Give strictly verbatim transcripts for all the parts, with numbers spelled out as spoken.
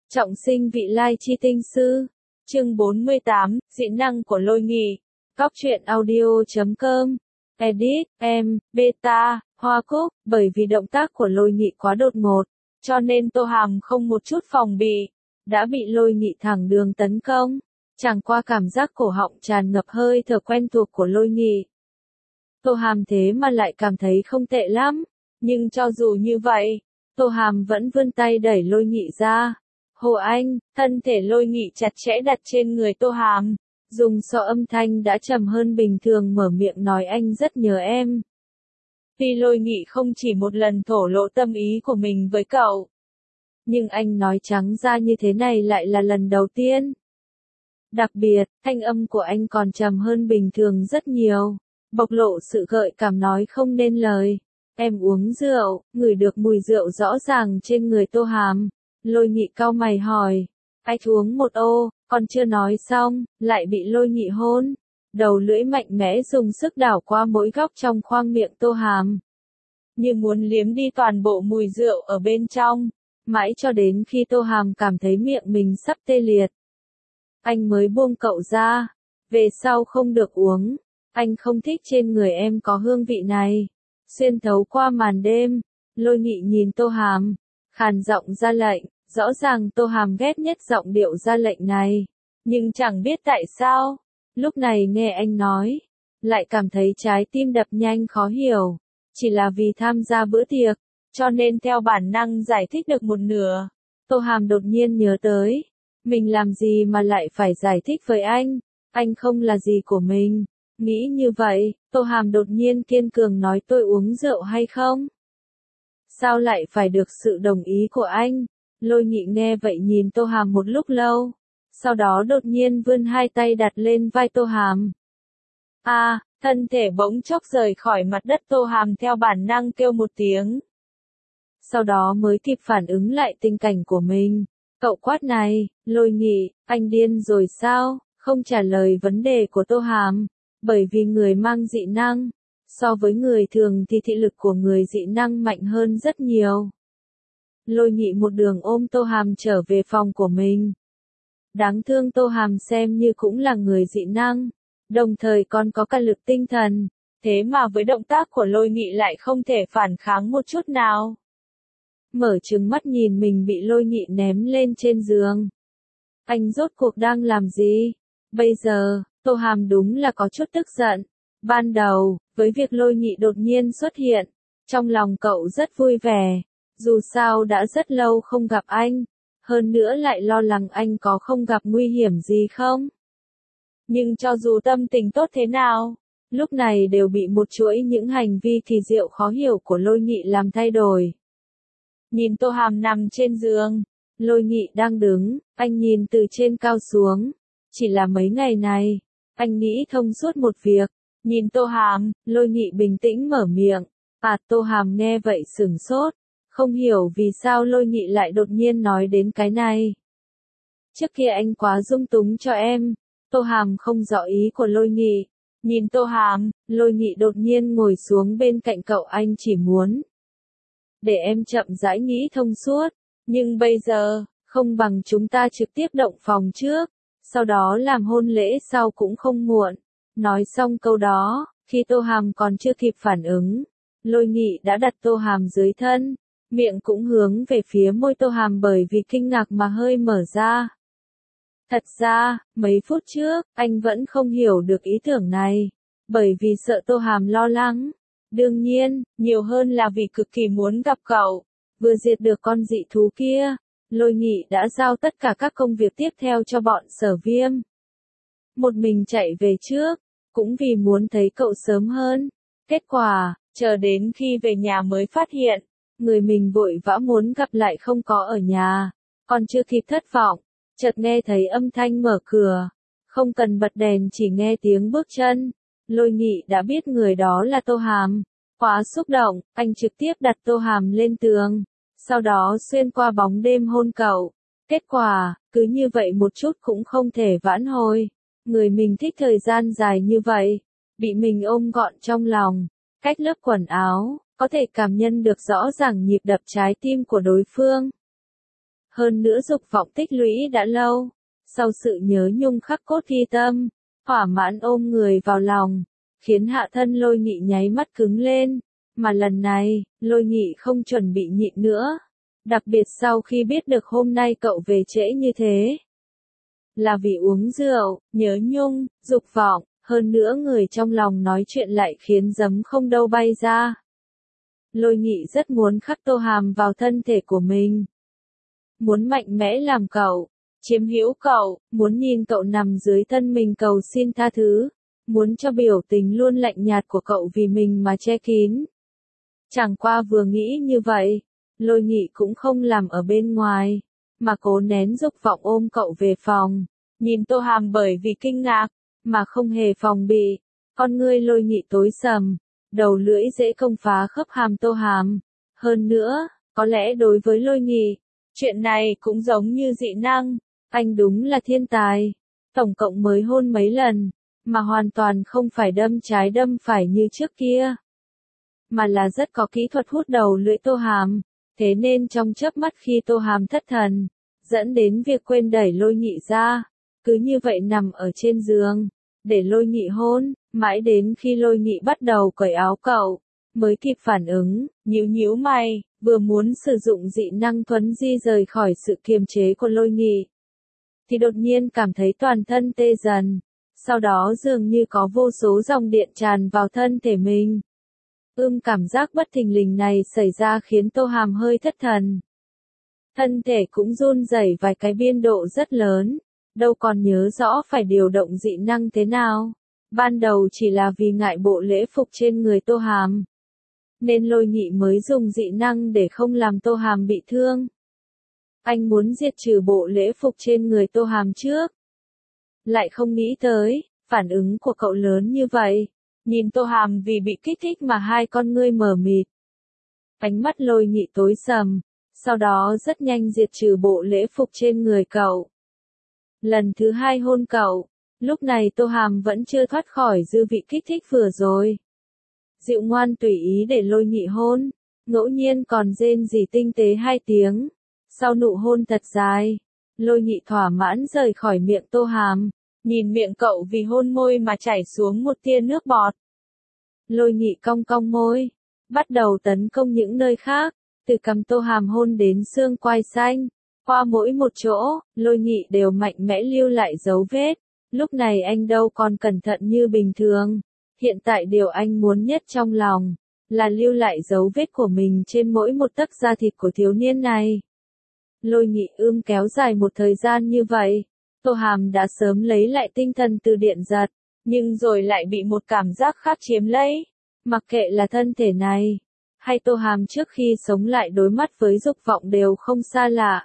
Trọng sinh vị lai chi tinh sư. Chương bốn mươi tám, dị năng của Lôi Nghị. Góc truyện audio chấm com. Edit, em, beta, Hoa Cúc, bởi vì động tác của Lôi Nghị quá đột ngột, cho nên Tô Hàm không một chút phòng bị, đã bị Lôi Nghị thẳng đường tấn công. Chẳng qua cảm giác cổ họng tràn ngập hơi thở quen thuộc của Lôi Nghị. Tô Hàm thế mà lại cảm thấy không tệ lắm, nhưng cho dù như vậy, Tô Hàm vẫn vươn tay đẩy Lôi Nghị ra. Hồ Anh, thân thể Lôi Nghị chặt chẽ đặt trên người Tô Hàm, dùng so âm thanh đã trầm hơn bình thường mở miệng nói anh rất nhớ em. Tuy Lôi Nghị không chỉ một lần thổ lộ tâm ý của mình với cậu, nhưng anh nói trắng ra như thế này lại là lần đầu tiên. Đặc biệt, thanh âm của anh còn trầm hơn bình thường rất nhiều, bộc lộ sự gợi cảm nói không nên lời. Em uống rượu, ngửi được mùi rượu rõ ràng trên người Tô Hàm. Lôi Nghị cau mày hỏi, anh uống một ô, còn chưa nói xong, lại bị Lôi Nghị hôn. Đầu lưỡi mạnh mẽ dùng sức đảo qua mỗi góc trong khoang miệng Tô Hàm, như muốn liếm đi toàn bộ mùi rượu ở bên trong, mãi cho đến khi Tô Hàm cảm thấy miệng mình sắp tê liệt. Anh mới buông cậu ra, về sau không được uống, anh không thích trên người em có hương vị này. Xuyên thấu qua màn đêm, Lôi Nghị nhìn Tô Hàm, khàn giọng ra lệnh, rõ ràng Tô Hàm ghét nhất giọng điệu ra lệnh này, nhưng chẳng biết tại sao, lúc này nghe anh nói, lại cảm thấy trái tim đập nhanh khó hiểu, chỉ là vì tham gia bữa tiệc, cho nên theo bản năng giải thích được một nửa. Tô Hàm đột nhiên nhớ tới, mình làm gì mà lại phải giải thích với anh, anh không là gì của mình. Nghĩ như vậy, Tô Hàm đột nhiên kiên cường nói tôi uống rượu hay không? Sao lại phải được sự đồng ý của anh? Lôi Nghị nghe vậy nhìn Tô Hàm một lúc lâu, sau đó đột nhiên vươn hai tay đặt lên vai Tô Hàm. A, à, thân thể bỗng chốc rời khỏi mặt đất, Tô Hàm theo bản năng kêu một tiếng. Sau đó mới kịp phản ứng lại tình cảnh của mình. Cậu quát này, Lôi Nghị, anh điên rồi sao? Không trả lời vấn đề của Tô Hàm. Bởi vì người mang dị năng, so với người thường thì thị lực của người dị năng mạnh hơn rất nhiều. Lôi Nghị một đường ôm Tô Hàm trở về phòng của mình. Đáng thương Tô Hàm xem như cũng là người dị năng, đồng thời còn có cả lực tinh thần, thế mà với động tác của Lôi Nghị lại không thể phản kháng một chút nào. Mở trừng mắt nhìn mình bị Lôi Nghị ném lên trên giường. Anh rốt cuộc đang làm gì? Bây giờ, Tô Hàm đúng là có chút tức giận. Ban đầu, với việc Lôi Nghị đột nhiên xuất hiện, trong lòng cậu rất vui vẻ, dù sao đã rất lâu không gặp anh, hơn nữa lại lo lắng anh có không gặp nguy hiểm gì không. Nhưng cho dù tâm tình tốt thế nào, lúc này đều bị một chuỗi những hành vi kỳ diệu khó hiểu của Lôi Nghị làm thay đổi. Nhìn Tô Hàm nằm trên giường, Lôi Nghị đang đứng, anh nhìn từ trên cao xuống. Chỉ là mấy ngày này, anh nghĩ thông suốt một việc. Nhìn Tô Hàm, Lôi Nghị bình tĩnh mở miệng. À, Tô Hàm nghe vậy sửng sốt, không hiểu vì sao Lôi Nghị lại đột nhiên nói đến cái này. Trước kia anh quá dung túng cho em. Tô Hàm không rõ ý của Lôi Nghị. Nhìn Tô Hàm, Lôi Nghị đột nhiên ngồi xuống bên cạnh cậu, anh chỉ muốn để em chậm rãi nghĩ thông suốt. Nhưng bây giờ, không bằng chúng ta trực tiếp động phòng trước, sau đó làm hôn lễ sau cũng không muộn. Nói xong câu đó, khi Tô Hàm còn chưa kịp phản ứng, Lôi Nghị đã đặt Tô Hàm dưới thân, miệng cũng hướng về phía môi Tô Hàm bởi vì kinh ngạc mà hơi mở ra. Thật ra, mấy phút trước, anh vẫn không hiểu được ý tưởng này, bởi vì sợ Tô Hàm lo lắng. Đương nhiên, nhiều hơn là vì cực kỳ muốn gặp cậu, vừa diệt được con dị thú kia. Lôi Nghị đã giao tất cả các công việc tiếp theo cho bọn Sở Viêm. Một mình chạy về trước, cũng vì muốn thấy cậu sớm hơn. Kết quả, chờ đến khi về nhà mới phát hiện, người mình vội vã muốn gặp lại không có ở nhà. Còn chưa kịp thất vọng, chợt nghe thấy âm thanh mở cửa. Không cần bật đèn, chỉ nghe tiếng bước chân. Lôi Nghị đã biết người đó là Tô Hàm. Quá xúc động, anh trực tiếp đặt Tô Hàm lên tường. Sau đó xuyên qua bóng đêm hôn cậu. Kết quả, cứ như vậy một chút cũng không thể vãn hồi. Người mình thích thời gian dài như vậy, bị mình ôm gọn trong lòng, cách lớp quần áo, có thể cảm nhận được rõ ràng nhịp đập trái tim của đối phương. hơn nữa dục vọng tích lũy đã lâu. Sau sự nhớ nhung khắc cốt ghi tâm, thỏa mãn ôm người vào lòng, khiến hạ thân Lôi Nghị nháy mắt cứng lên, mà lần này, Lôi Nghị không chuẩn bị nhịn nữa. Đặc biệt sau khi biết được hôm nay cậu về trễ như thế. Là vì uống rượu, nhớ nhung, dục vọng, hơn nữa người trong lòng nói chuyện lại khiến giấm không đâu bay ra. Lôi Nghị rất muốn khắc Tô Hàm vào thân thể của mình. Muốn mạnh mẽ làm cậu, chiếm hữu cậu, muốn nhìn cậu nằm dưới thân mình cầu xin tha thứ, muốn cho biểu tình luôn lạnh nhạt của cậu vì mình mà che kín. Chẳng qua vừa nghĩ như vậy, Lôi Nghị cũng không làm ở bên ngoài, mà cố nén dục vọng ôm cậu về phòng, nhìn Tô Hàm bởi vì kinh ngạc, mà không hề phòng bị, con ngươi Lôi Nghị tối sầm, đầu lưỡi dễ công phá khớp hàm Tô Hàm. Hơn nữa, có lẽ đối với Lôi Nghị, chuyện này cũng giống như dị năng, anh đúng là thiên tài, tổng cộng mới hôn mấy lần, mà hoàn toàn không phải đâm trái đâm phải như trước kia, mà là rất có kỹ thuật hút đầu lưỡi Tô Hàm, thế nên trong chớp mắt khi Tô Hàm thất thần, dẫn đến việc quên đẩy Lôi Nghị ra, cứ như vậy nằm ở trên giường, để Lôi Nghị hôn, mãi đến khi Lôi Nghị bắt đầu cởi áo cậu, mới kịp phản ứng, nhíu nhíu mày, vừa muốn sử dụng dị năng thuấn di rời khỏi sự kiềm chế của Lôi Nghị, thì đột nhiên cảm thấy toàn thân tê dần, sau đó dường như có vô số dòng điện tràn vào thân thể mình. Ưm cảm giác bất thình lình này xảy ra khiến Tô Hàm hơi thất thần. Thân thể cũng run rẩy vài cái biên độ rất lớn, đâu còn nhớ rõ phải điều động dị năng thế nào. Ban đầu chỉ là vì ngại bộ lễ phục trên người Tô Hàm, nên Lôi Nghị mới dùng dị năng để không làm Tô Hàm bị thương. Anh muốn diệt trừ bộ lễ phục trên người Tô Hàm trước. Lại không nghĩ tới, phản ứng của cậu lớn như vậy. Nhìn Tô Hàm vì bị kích thích mà hai con ngươi mờ mịt. Ánh mắt Lôi Nghị tối sầm, sau đó rất nhanh diệt trừ bộ lễ phục trên người cậu. Lần thứ hai hôn cậu, lúc này Tô Hàm vẫn chưa thoát khỏi dư vị kích thích vừa rồi. Dịu ngoan tùy ý để Lôi Nghị hôn, ngẫu nhiên còn rên rỉ tinh tế hai tiếng. Sau nụ hôn thật dài, Lôi Nghị thỏa mãn rời khỏi miệng Tô Hàm, nhìn miệng cậu vì hôn môi mà chảy xuống một tia nước bọt. Lôi Nghị cong cong môi, bắt đầu tấn công những nơi khác, từ cằm Tô Hàm hôn đến xương quai xanh, qua mỗi một chỗ, Lôi Nghị đều mạnh mẽ lưu lại dấu vết. Lúc này anh đâu còn cẩn thận như bình thường, hiện tại điều anh muốn nhất trong lòng, là lưu lại dấu vết của mình trên mỗi một tấc da thịt của thiếu niên này. Lôi Nghị ưm kéo dài một thời gian như vậy, Tô Hàm đã sớm lấy lại tinh thần từ điện giật, nhưng rồi lại bị một cảm giác khác chiếm lấy. Mặc kệ là thân thể này, hay Tô Hàm trước khi sống lại đối mắt với dục vọng đều không xa lạ.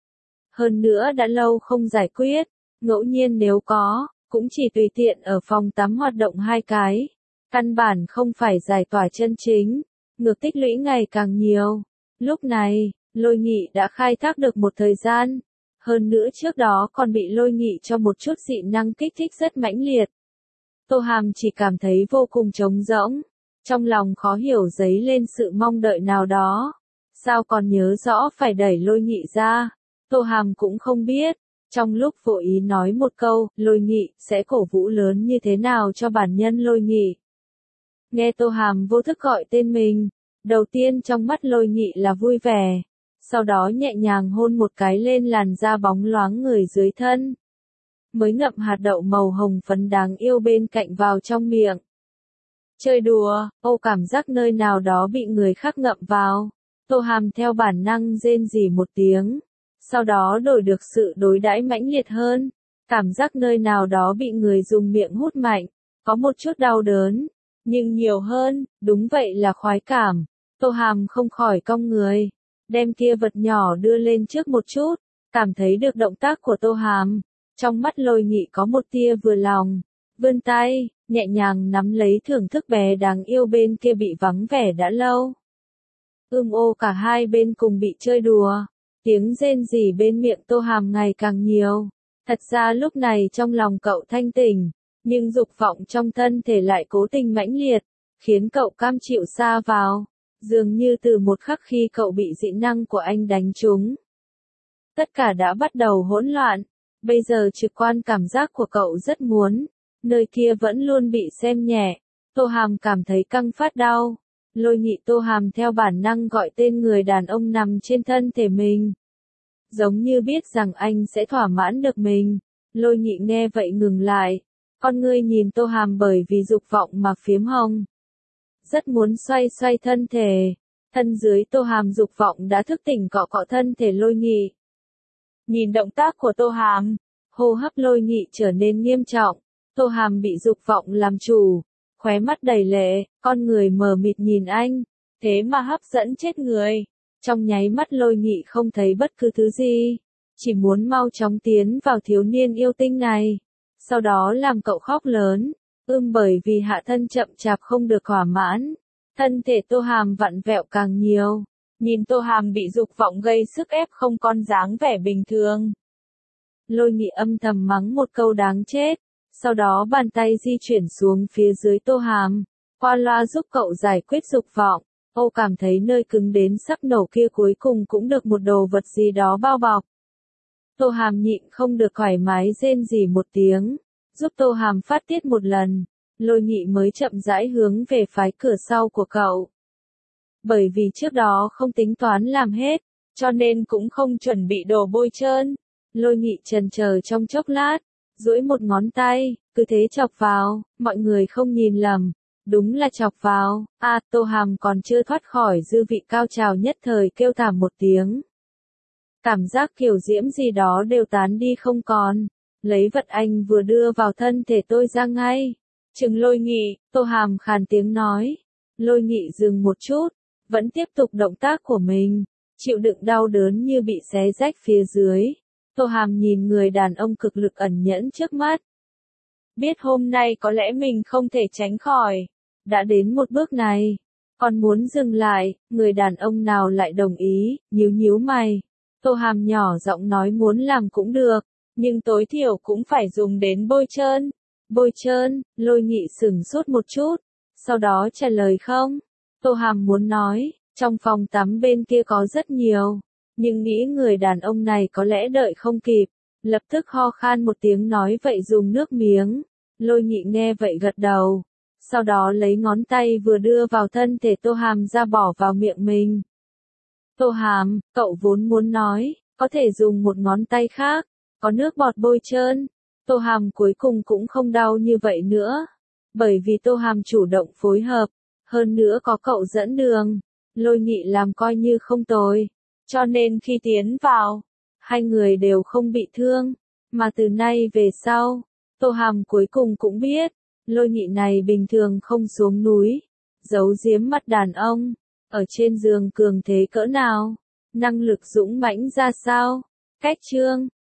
Hơn nữa đã lâu không giải quyết, ngẫu nhiên nếu có, cũng chỉ tùy tiện ở phòng tắm hoạt động hai cái. Căn bản không phải giải tỏa chân chính, ngược tích lũy ngày càng nhiều. Lúc này, Lôi Nghị đã khai thác được một thời gian. Hơn nữa trước đó còn bị Lôi Nghị cho một chút dị năng kích thích rất mãnh liệt. Tô Hàm chỉ cảm thấy vô cùng trống rỗng, trong lòng khó hiểu dấy lên sự mong đợi nào đó. Sao còn nhớ rõ phải đẩy Lôi Nghị ra? Tô Hàm cũng không biết, trong lúc vô ý nói một câu, Lôi Nghị sẽ cổ vũ lớn như thế nào cho bản nhân Lôi Nghị. Nghe Tô Hàm vô thức gọi tên mình, đầu tiên trong mắt Lôi Nghị là vui vẻ. Sau đó nhẹ nhàng hôn một cái lên làn da bóng loáng người dưới thân. Mới ngậm hạt đậu màu hồng phấn đáng yêu bên cạnh vào trong miệng. Chơi đùa, ô cảm giác nơi nào đó bị người khác ngậm vào. Tô Hàm theo bản năng rên rỉ một tiếng. Sau đó đổi được sự đối đãi mãnh liệt hơn. Cảm giác nơi nào đó bị người dùng miệng hút mạnh. Có một chút đau đớn. Nhưng nhiều hơn, đúng vậy là khoái cảm. Tô Hàm không khỏi cong người. Đem kia vật nhỏ đưa lên trước một chút, cảm thấy được động tác của Tô Hàm. Trong mắt Lôi Nghị có một tia vừa lòng, vươn tay, nhẹ nhàng nắm lấy thưởng thức bé đáng yêu bên kia bị vắng vẻ đã lâu. Ưm ô cả hai bên cùng bị chơi đùa, tiếng rên rỉ bên miệng Tô Hàm ngày càng nhiều. Thật ra lúc này trong lòng cậu thanh tỉnh, nhưng dục vọng trong thân thể lại cố tình mãnh liệt, khiến cậu cam chịu sa vào. Dường như từ một khắc khi cậu bị dị năng của anh đánh trúng. Tất cả đã bắt đầu hỗn loạn. Bây giờ trực quan cảm giác của cậu rất muốn. Nơi kia vẫn luôn bị xem nhẹ. Tô Hàm cảm thấy căng phát đau. Lôi Nghị Tô Hàm theo bản năng gọi tên người đàn ông nằm trên thân thể mình. Giống như biết rằng anh sẽ thỏa mãn được mình. Lôi Nghị nghe vậy ngừng lại. Con ngươi nhìn Tô Hàm bởi vì dục vọng mà phiếm hồng. Rất muốn xoay xoay thân thể. Thân dưới Tô Hàm dục vọng đã thức tỉnh cọ cọ thân thể Lôi Nghị. Nhìn động tác của Tô Hàm, hô hấp Lôi Nghị trở nên nghiêm trọng. Tô Hàm bị dục vọng làm chủ. Khóe mắt đầy lệ, con người mờ mịt nhìn anh. Thế mà hấp dẫn chết người. Trong nháy mắt Lôi Nghị không thấy bất cứ thứ gì. Chỉ muốn mau chóng tiến vào thiếu niên yêu tinh này. Sau đó làm cậu khóc lớn. Ưm bởi vì hạ thân chậm chạp không được thỏa mãn. Thân thể Tô Hàm vặn vẹo càng nhiều. Nhìn Tô Hàm bị dục vọng gây sức ép không còn dáng vẻ bình thường. Lôi Nghị âm thầm mắng một câu đáng chết. Sau đó bàn tay di chuyển xuống phía dưới Tô Hàm. Qua loa giúp cậu giải quyết dục vọng. Ô cảm thấy nơi cứng đến sắp nổ kia cuối cùng cũng được một đồ vật gì đó bao bọc. Tô Hàm nhịn không được thoải mái rên rỉ một tiếng. Giúp Tô Hàm phát tiết một lần. Lôi Nghị mới chậm rãi hướng về phái cửa sau của cậu. Bởi vì trước đó không tính toán làm hết, cho nên cũng không chuẩn bị đồ bôi trơn. Lôi Nghị chần chờ trong chốc lát, duỗi một ngón tay, cứ thế chọc vào, mọi người không nhìn lầm. Đúng là chọc vào, à Tô Hàm còn chưa thoát khỏi dư vị cao trào nhất thời kêu thảm một tiếng. Cảm giác kiểu diễm gì đó đều tán đi không còn. Lấy vật anh vừa đưa vào thân thể tôi ra ngay. Chừng Lôi Nghị, Tô Hàm khàn tiếng nói. Lôi Nghị dừng một chút, vẫn tiếp tục động tác của mình, chịu đựng đau đớn như bị xé rách phía dưới. Tô Hàm nhìn người đàn ông cực lực ẩn nhẫn trước mắt. Biết hôm nay có lẽ mình không thể tránh khỏi. Đã đến một bước này, còn muốn dừng lại, người đàn ông nào lại đồng ý, nhíu nhíu mày. Tô Hàm nhỏ giọng nói muốn làm cũng được, nhưng tối thiểu cũng phải dùng đến bôi trơn. Bôi trơn, Lôi Nghị sửng sốt một chút, sau đó trả lời không. Tô Hàm muốn nói, trong phòng tắm bên kia có rất nhiều, nhưng nghĩ người đàn ông này có lẽ đợi không kịp, lập tức ho khan một tiếng nói vậy dùng nước miếng. Lôi Nghị nghe vậy gật đầu, sau đó lấy ngón tay vừa đưa vào thân thể Tô Hàm ra bỏ vào miệng mình. Tô Hàm, cậu vốn muốn nói, có thể dùng một ngón tay khác, có nước bọt bôi trơn. Tô Hàm cuối cùng cũng không đau như vậy nữa, bởi vì Tô Hàm chủ động phối hợp, hơn nữa có cậu dẫn đường. Lôi Nghị làm coi như không tồi, cho nên khi tiến vào, hai người đều không bị thương, mà từ nay về sau, Tô Hàm cuối cùng cũng biết, Lôi Nghị này bình thường không xuống núi, giấu giếm mắt đàn ông, ở trên giường cường thế cỡ nào, năng lực dũng mãnh ra sao. Cách chương